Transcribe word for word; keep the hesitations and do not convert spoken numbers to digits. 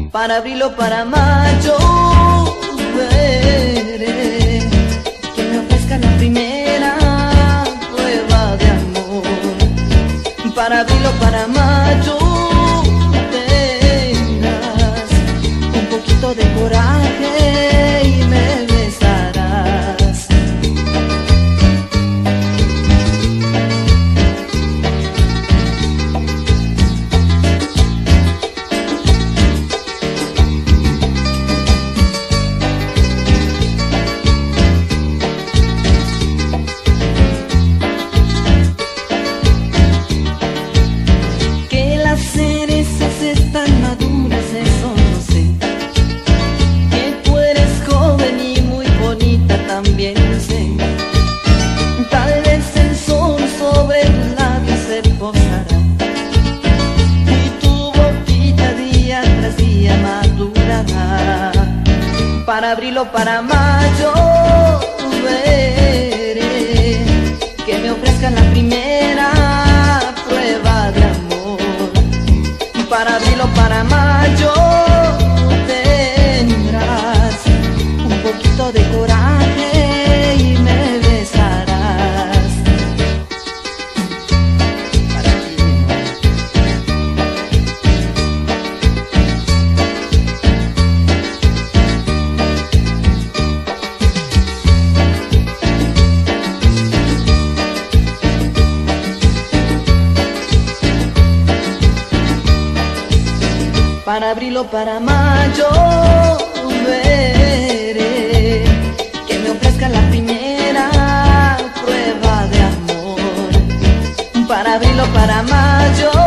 Para abril o para mayo veré que me ofrezca la primera prueba de amor. Para abril o para mayo tendrás un poquito de coraje y me besarás. Están maduras, eso no sé. Que tú eres joven y muy bonita, también lo sé. Tal vez el sol sobre tus labios se posará y tu boquita día tras día madurará. Para abril o para mayo veré que me ofrezcan la primera prueba de amor. Para abril o para mayo tendrás un poquito de coraje y me besarás. Para ti. Para abril o para mayo veré que me ofrezcan la primera prueba de amor. Para abril o para mayo